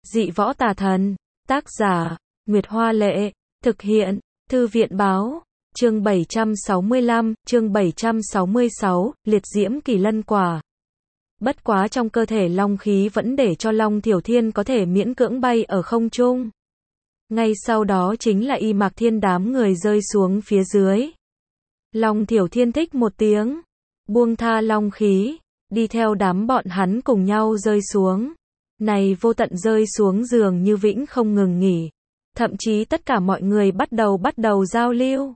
Dị võ tà thần. Tác giả, Nguyệt Hoa Lệ. Thực hiện, Thư viện Báo. Chương 765, chương 766, liệt diễm kỳ lân quả. Bất quá trong cơ thể long khí vẫn để cho Long Thiểu Thiên có thể miễn cưỡng bay ở không trung. Ngay sau đó chính là Y Mạc Thiên đám người rơi xuống phía dưới. Long Thiểu Thiên thích một tiếng, buông tha long khí, đi theo đám bọn hắn cùng nhau rơi xuống. Này vô tận rơi xuống dường như vĩnh không ngừng nghỉ. Thậm chí tất cả mọi người bắt đầu giao lưu.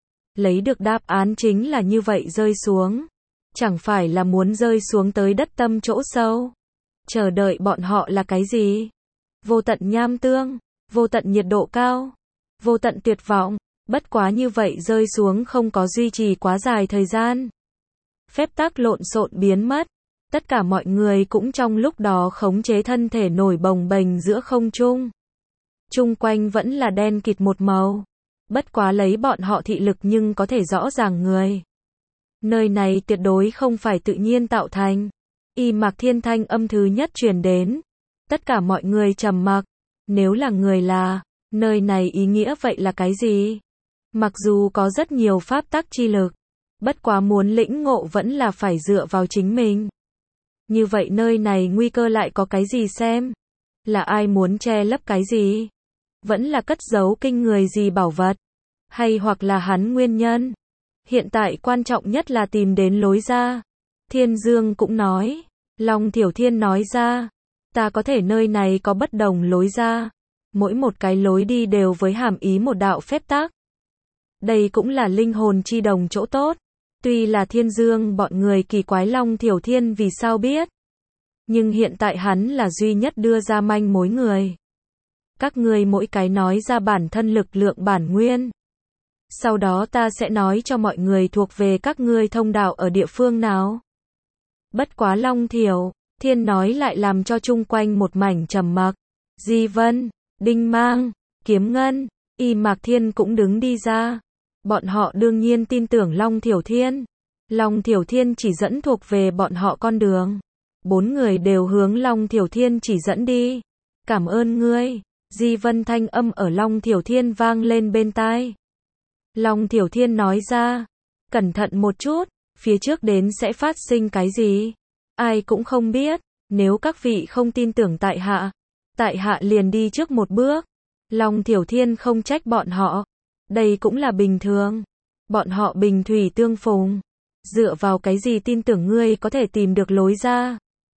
Lấy được đáp án chính là như vậy rơi xuống. Chẳng phải là muốn rơi xuống tới đất tâm chỗ sâu. Chờ đợi bọn họ là cái gì? Vô tận nham tương, vô tận nhiệt độ cao, vô tận tuyệt vọng. Bất quá như vậy rơi xuống không có duy trì quá dài thời gian. Phép tắc lộn xộn biến mất. Tất cả mọi người cũng trong lúc đó khống chế thân thể nổi bồng bềnh giữa không trung. Chung quanh vẫn là đen kịt một màu. Bất quá lấy bọn họ thị lực nhưng có thể rõ ràng người. Nơi này tuyệt đối không phải tự nhiên tạo thành. Y Mạc Thiên thanh âm thứ nhất truyền đến. Tất cả mọi người trầm mặc. Nếu là người là, nơi này ý nghĩa vậy là cái gì? Mặc dù có rất nhiều pháp tắc chi lực. Bất quá muốn lĩnh ngộ vẫn là phải dựa vào chính mình. Như vậy nơi này nguy cơ lại có cái gì xem? Là ai muốn che lấp cái gì? Vẫn là cất giấu kinh người gì bảo vật? Hay hoặc là hắn nguyên nhân? Hiện tại quan trọng nhất là tìm đến lối ra. Thiên Dương cũng nói. Long Thiểu Thiên nói ra. Ta có thể nơi này có bất đồng lối ra. Mỗi một cái lối đi đều với hàm ý một đạo phép tắc. Đây cũng là linh hồn chi đồng chỗ tốt. Tuy là Thiên Dương bọn người kỳ quái Long Thiểu Thiên vì sao biết. Nhưng hiện tại hắn là duy nhất đưa ra manh mối người. Các ngươi mỗi cái nói ra bản thân lực lượng bản nguyên. Sau đó ta sẽ nói cho mọi người thuộc về các ngươi thông đạo ở địa phương nào. Bất quá Long Thiểu Thiên nói lại làm cho chung quanh một mảnh trầm mặc. Di Vân, Đinh Mang, Kiếm Ngân, Y Mạc Thiên cũng đứng đi ra. Bọn họ đương nhiên tin tưởng Long Thiểu Thiên. Long Thiểu Thiên chỉ dẫn thuộc về bọn họ con đường. 4 người đều hướng Long Thiểu Thiên chỉ dẫn đi. Cảm ơn ngươi. Di Vân thanh âm ở Long Thiểu Thiên vang lên bên tai. Long Thiểu Thiên nói ra. Cẩn thận một chút, phía trước đến sẽ phát sinh cái gì? Ai cũng không biết. Nếu các vị không tin tưởng tại hạ liền đi trước một bước. Long Thiểu Thiên không trách bọn họ. Đây cũng là bình thường. Bọn họ bình thủy tương phùng. Dựa vào cái gì tin tưởng ngươi có thể tìm được lối ra?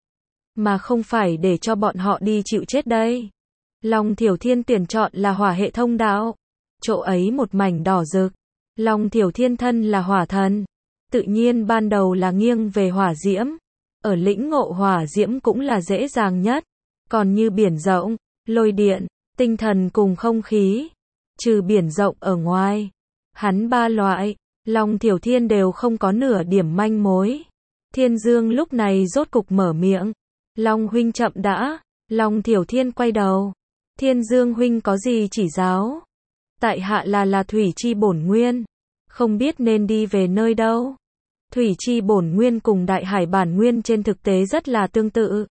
Mà không phải để cho bọn họ đi chịu chết đây. Long Thiểu Thiên tuyển chọn là hỏa hệ thông đạo. Chỗ ấy một mảnh đỏ rực. Long Thiểu Thiên thân là hỏa thần. Tự nhiên ban đầu là nghiêng về hỏa diễm. Ở lĩnh ngộ hỏa diễm cũng là dễ dàng nhất. Còn như biển rộng, lôi điện, tinh thần cùng không khí. Trừ biển rộng ở ngoài. Hắn ba loại, Long Thiểu Thiên đều không có nửa điểm manh mối. Thiên Dương lúc này rốt cục mở miệng. Long huynh chậm đã. Long Thiểu Thiên quay đầu. Thiên Dương huynh có gì chỉ giáo? Tại hạ là thủy chi bổn nguyên. Không biết nên đi về nơi đâu. Thủy chi bổn nguyên cùng đại hải bản nguyên trên thực tế rất là tương tự.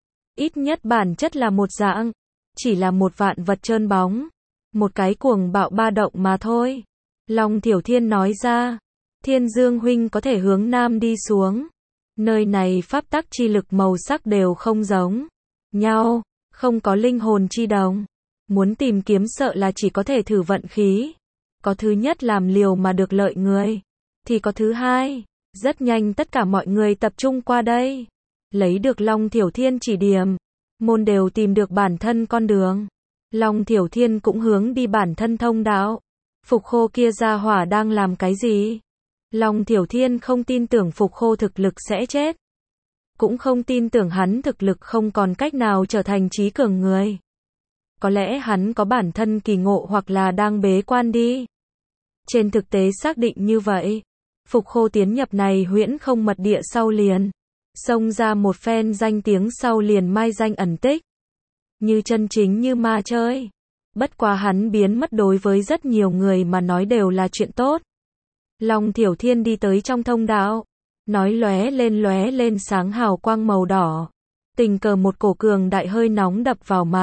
Ít nhất bản chất là một dạng. Chỉ là một vạn vật trơn bóng. Một cái cuồng bạo ba động mà thôi. Long Thiểu Thiên nói ra. Thiên Dương huynh có thể hướng nam đi xuống. Nơi này pháp tắc chi lực màu sắc đều không giống nhau. Không có linh hồn chi đồng. Muốn tìm kiếm sợ là chỉ có thể thử vận khí. Có thứ nhất làm liều mà được lợi người. Thì có thứ hai. Rất nhanh tất cả mọi người tập trung qua đây. Lấy được Long Thiểu Thiên chỉ điểm. Môn đều tìm được bản thân con đường. Long Thiểu Thiên cũng hướng đi bản thân thông đạo. Phục Khô kia ra hỏa đang làm cái gì? Long Thiểu Thiên không tin tưởng Phục Khô thực lực sẽ chết. Cũng không tin tưởng hắn thực lực không còn cách nào trở thành trí cường người. Có lẽ hắn có bản thân kỳ ngộ hoặc là đang bế quan đi. Trên thực tế xác định như vậy. Phục Khô tiến nhập này huyễn không mật địa sau liền. Xông ra một phen danh tiếng sau liền mai danh ẩn tích. Như chân chính như ma chơi. Bất quá hắn biến mất đối với rất nhiều người mà nói đều là chuyện tốt. Long Thiểu Thiên đi tới trong thông đạo. Nói lóe lên sáng hào quang màu đỏ. Tình cờ một cổ cường đại hơi nóng đập vào mặt.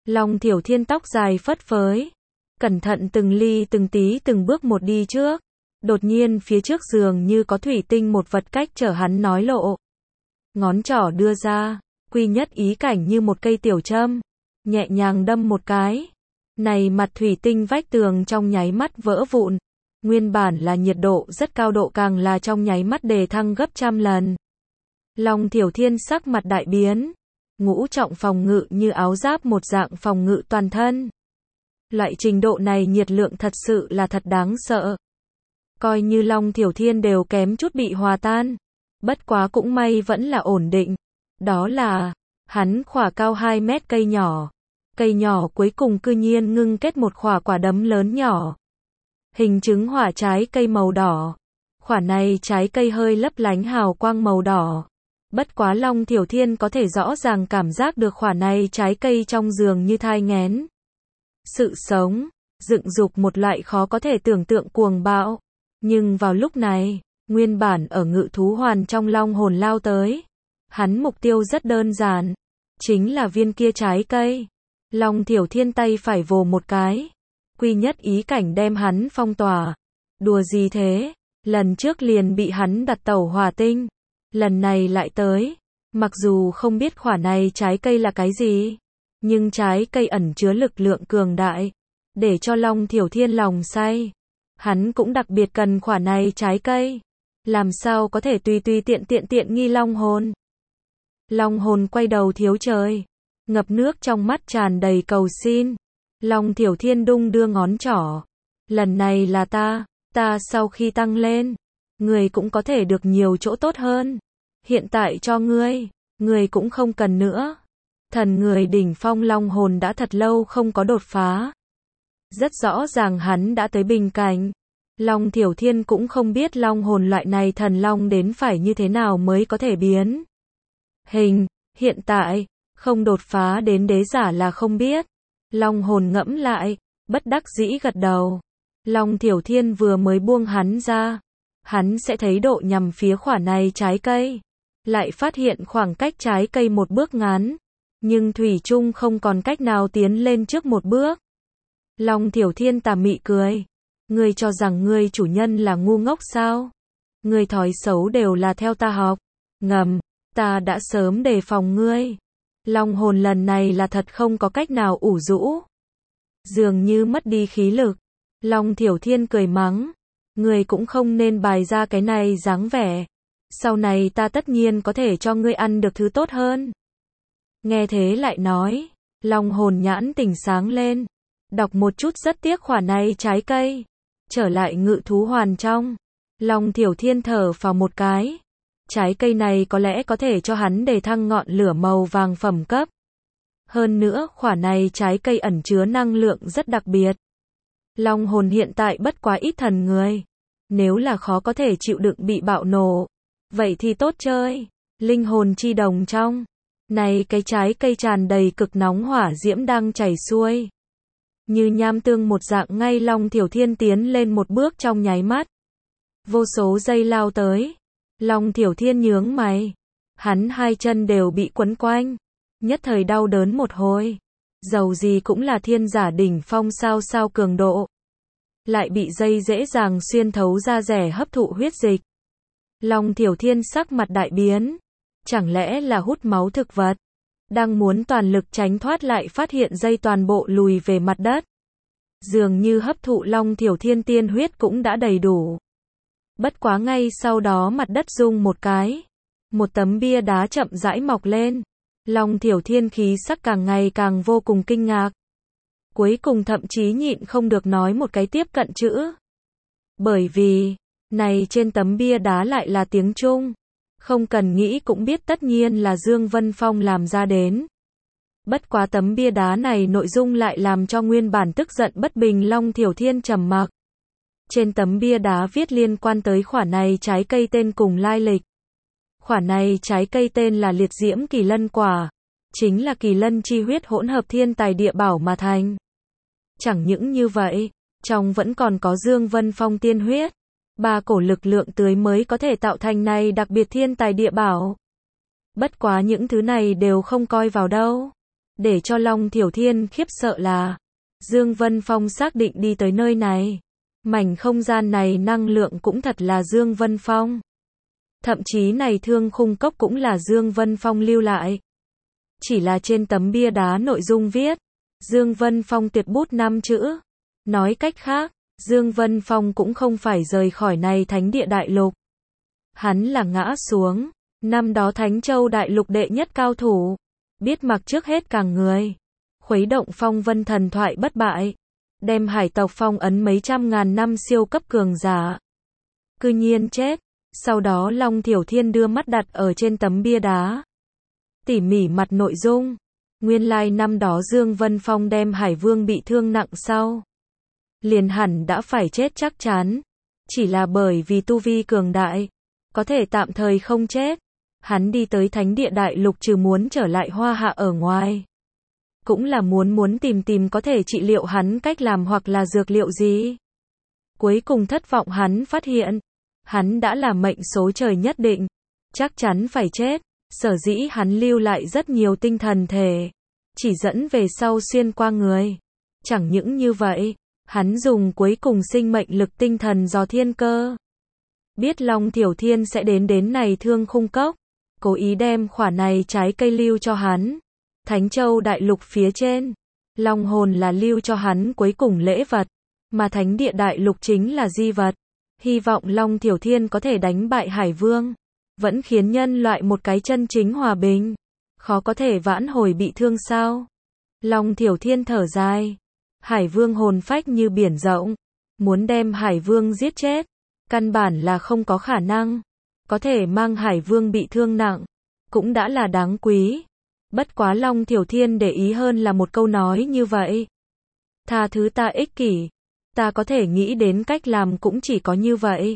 Long Thiểu Thiên tóc dài phất phới, cẩn thận từng ly từng tí từng bước một đi trước. Đột nhiên phía trước giường như có thủy tinh một vật cách trở hắn nói lộ. Ngón trỏ đưa ra, quy nhất ý cảnh như một cây tiểu châm, nhẹ nhàng đâm một cái. Này mặt thủy tinh vách tường trong nháy mắt vỡ vụn. Nguyên bản là nhiệt độ rất cao, độ càng là trong nháy mắt đề thăng gấp trăm lần. Long Thiểu Thiên sắc mặt đại biến. Ngũ trọng phòng ngự như áo giáp một dạng phòng ngự toàn thân. Loại trình độ này nhiệt lượng thật sự là thật đáng sợ. Coi như Long Thiểu Thiên đều kém chút bị hòa tan. Bất quá cũng may vẫn là ổn định. Đó là, hắn khỏa cao 2 mét cây nhỏ. Cây nhỏ cuối cùng cư nhiên ngưng kết một khỏa quả đấm lớn nhỏ. Hình trứng hỏa trái cây màu đỏ. Khỏa này trái cây hơi lấp lánh hào quang màu đỏ. Bất quá Long Thiểu Thiên có thể rõ ràng cảm giác được khỏa này trái cây trong giường như thai nghén. Sự sống, dựng dục một loại khó có thể tưởng tượng cuồng bạo. Nhưng vào lúc này, nguyên bản ở ngự thú hoàn trong long hồn lao tới. Hắn mục tiêu rất đơn giản. Chính là viên kia trái cây. Long Thiểu Thiên tay phải vồ một cái. Quy nhất ý cảnh đem hắn phong tỏa. Đùa gì thế? Lần trước liền bị hắn đặt tẩu hỏa tinh. Lần này lại tới. Mặc dù không biết khỏa này trái cây là cái gì. Nhưng trái cây ẩn chứa lực lượng cường đại. Để cho Long Thiểu Thiên lòng say. Hắn cũng đặc biệt cần khỏa này trái cây. Làm sao có thể tùy tùy tiện nghi long hồn. Long hồn quay đầu thiếu trời. Ngập nước trong mắt tràn đầy cầu xin. Long Thiểu Thiên đung đưa ngón trỏ. Lần này là ta sau khi tăng lên. Người cũng có thể được nhiều chỗ tốt hơn. Hiện tại cho ngươi cũng không cần nữa. Thần người đỉnh phong long hồn đã thật lâu không có đột phá. Rất rõ ràng hắn đã tới bình cảnh. Long Thiểu Thiên cũng không biết long hồn loại này thần long đến phải như thế nào mới có thể biến hình. Hiện tại, không đột phá đến đế giả là không biết. Long hồn ngẫm lại, bất đắc dĩ gật đầu. Long Thiểu Thiên vừa mới buông hắn ra. Hắn sẽ thấy độ nhằm phía khỏa này trái cây. Lại phát hiện khoảng cách trái cây một bước ngắn. Nhưng thủy chung không còn cách nào tiến lên trước một bước. Long Thiểu Thiên tà mị cười. Ngươi cho rằng ngươi chủ nhân là ngu ngốc sao? Ngươi thói xấu đều là theo ta học. Ngầm, ta đã sớm đề phòng ngươi. Long hồn lần này là thật không có cách nào ủ rũ. Dường như mất đi khí lực. Long Thiểu Thiên cười mắng. Ngươi cũng không nên bày ra cái này dáng vẻ. Sau này ta tất nhiên có thể cho ngươi ăn được thứ tốt hơn. Nghe thế lại nói. Long hồn nhãn tỉnh sáng lên. Đọc một chút rất tiếc khỏa này trái cây. Trở lại ngự thú hoàn trong. Long Thiểu Thiên thở vào một cái. Trái cây này có lẽ có thể cho hắn đề thăng ngọn lửa màu vàng phẩm cấp. Hơn nữa khỏa này trái cây ẩn chứa năng lượng rất đặc biệt. Long hồn hiện tại bất quá ít thần người. Nếu là khó có thể chịu đựng bị bạo nổ. Vậy thì tốt chơi. Linh hồn chi đồng trong. Này cái trái cây tràn đầy cực nóng hỏa diễm đang chảy xuôi. Như nham tương một dạng ngay Long Thiểu Thiên tiến lên một bước trong nháy mắt. Vô số dây lao tới. Long Thiểu Thiên nhướng mày. Hắn hai chân đều bị quấn quanh. Nhất thời đau đớn một hồi. Dầu gì cũng là thiên giả đỉnh phong sao cường độ. Lại bị dây dễ dàng xuyên thấu ra rẻ hấp thụ huyết dịch. Long Thiểu Thiên sắc mặt đại biến. Chẳng lẽ là hút máu thực vật? Đang muốn toàn lực tránh thoát lại phát hiện dây toàn bộ lùi về mặt đất. Dường như hấp thụ Long Thiểu Thiên tiên huyết cũng đã đầy đủ. Bất quá ngay sau đó mặt đất rung một cái. Một tấm bia đá chậm rãi mọc lên. Long Thiểu Thiên khí sắc càng ngày càng vô cùng kinh ngạc. Cuối cùng thậm chí nhịn không được nói một cái tiếp cận chữ. Bởi vì, này trên tấm bia đá lại là tiếng Trung. Không cần nghĩ cũng biết tất nhiên là Dương Vân Phong làm ra đến. Bất quá tấm bia đá này nội dung lại làm cho nguyên bản tức giận bất bình Long Thiểu Thiên trầm mặc. Trên tấm bia đá viết liên quan tới khỏa này trái cây tên cùng lai lịch. Khỏa này trái cây tên là liệt diễm kỳ lân quả. Chính là kỳ lân chi huyết hỗn hợp thiên tài địa bảo mà thành. Chẳng những như vậy, trong vẫn còn có Dương Vân Phong tiên huyết. 3 cổ lực lượng tưới mới có thể tạo thành này đặc biệt thiên tài địa bảo. Bất quá những thứ này đều không coi vào đâu. Để cho Long Thiểu Thiên khiếp sợ là, Dương Vân Phong xác định đi tới nơi này. Mảnh không gian này năng lượng cũng thật là Dương Vân Phong. Thậm chí này thương khung cốc cũng là Dương Vân Phong lưu lại. Chỉ là trên tấm bia đá nội dung viết, Dương Vân Phong tuyệt bút 5 chữ. Nói cách khác, Dương Vân Phong cũng không phải rời khỏi này Thánh Địa Đại Lục. Hắn là ngã xuống, năm đó Thánh Châu Đại Lục đệ nhất cao thủ, biết mặc trước hết cả người, khuấy động phong vân thần thoại bất bại, đem hải tộc phong ấn mấy trăm ngàn năm siêu cấp cường giả. Cư nhiên chết, sau đó Long Thiểu Thiên đưa mắt đặt ở trên tấm bia đá. Tỉ mỉ mặt nội dung, nguyên lai năm đó Dương Vân Phong đem Hải Vương bị thương nặng sau. Liền hẳn đã phải chết chắc chắn, chỉ là bởi vì tu vi cường đại, có thể tạm thời không chết. Hắn đi tới Thánh Địa Đại Lục trừ muốn trở lại Hoa Hạ ở ngoài. Cũng là muốn tìm có thể trị liệu hắn cách làm hoặc là dược liệu gì. Cuối cùng thất vọng hắn phát hiện, hắn đã là mệnh số trời nhất định, chắc chắn phải chết, sở dĩ hắn lưu lại rất nhiều tinh thần thể, chỉ dẫn về sau xuyên qua người. Chẳng những như vậy, hắn dùng cuối cùng sinh mệnh lực tinh thần do thiên cơ. Biết Long Thiểu Thiên sẽ đến này thương khung cốc, cố ý đem khỏa này trái cây lưu cho hắn. Thánh Châu Đại Lục phía trên, Long hồn là lưu cho hắn cuối cùng lễ vật, mà Thánh Địa Đại Lục chính là di vật. Hy vọng Long Thiểu Thiên có thể đánh bại Hải Vương, vẫn khiến nhân loại một cái chân chính hòa bình. Khó có thể vãn hồi bị thương sao? Long Thiểu Thiên thở dài. Hải Vương hồn phách như biển rộng, muốn đem Hải Vương giết chết, căn bản là không có khả năng. Có thể mang Hải Vương bị thương nặng, cũng đã là đáng quý. Bất quá Long Thiểu Thiên để ý hơn là một câu nói như vậy. Tha thứ ta ích kỷ, ta có thể nghĩ đến cách làm cũng chỉ có như vậy.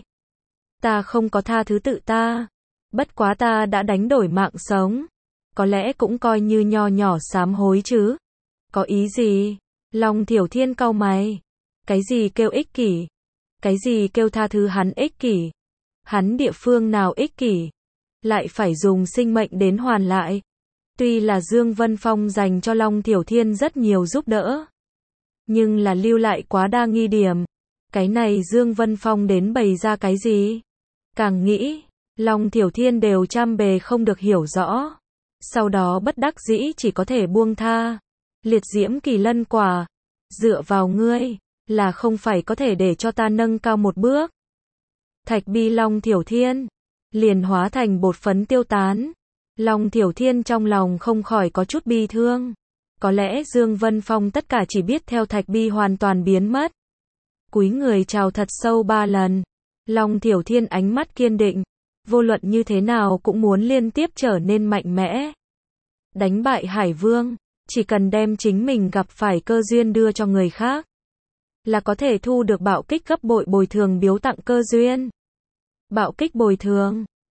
Ta không có tha thứ tự ta, bất quá ta đã đánh đổi mạng sống, có lẽ cũng coi như nho nhỏ sám hối chứ. Có ý gì? Long Thiểu Thiên cau mày. Cái gì kêu ích kỷ? Cái gì kêu tha thứ hắn ích kỷ? Hắn địa phương nào ích kỷ? Lại phải dùng sinh mệnh đến hoàn lại. Tuy là Dương Vân Phong dành cho Long Thiểu Thiên rất nhiều giúp đỡ, nhưng là lưu lại quá đa nghi điểm. Cái này Dương Vân Phong đến bày ra cái gì? Càng nghĩ, Long Thiểu Thiên đều trăm bề không được hiểu rõ. Sau đó bất đắc dĩ chỉ có thể buông tha. Liệt diễm kỳ lân quả, dựa vào ngươi, là không phải có thể để cho ta nâng cao một bước. Thạch bi Long Thiểu Thiên, liền hóa thành bột phấn tiêu tán. Long Thiểu Thiên trong lòng không khỏi có chút bi thương. Có lẽ Dương Vân Phong tất cả chỉ biết theo thạch bi hoàn toàn biến mất. Cúi người chào thật sâu 3 lần. Long Thiểu Thiên ánh mắt kiên định, vô luận như thế nào cũng muốn liên tiếp trở nên mạnh mẽ. Đánh bại Hải Vương, chỉ cần đem chính mình gặp phải cơ duyên đưa cho người khác, là có thể thu được bạo kích gấp bội bồi thường biếu tặng cơ duyên. Bạo kích bồi thường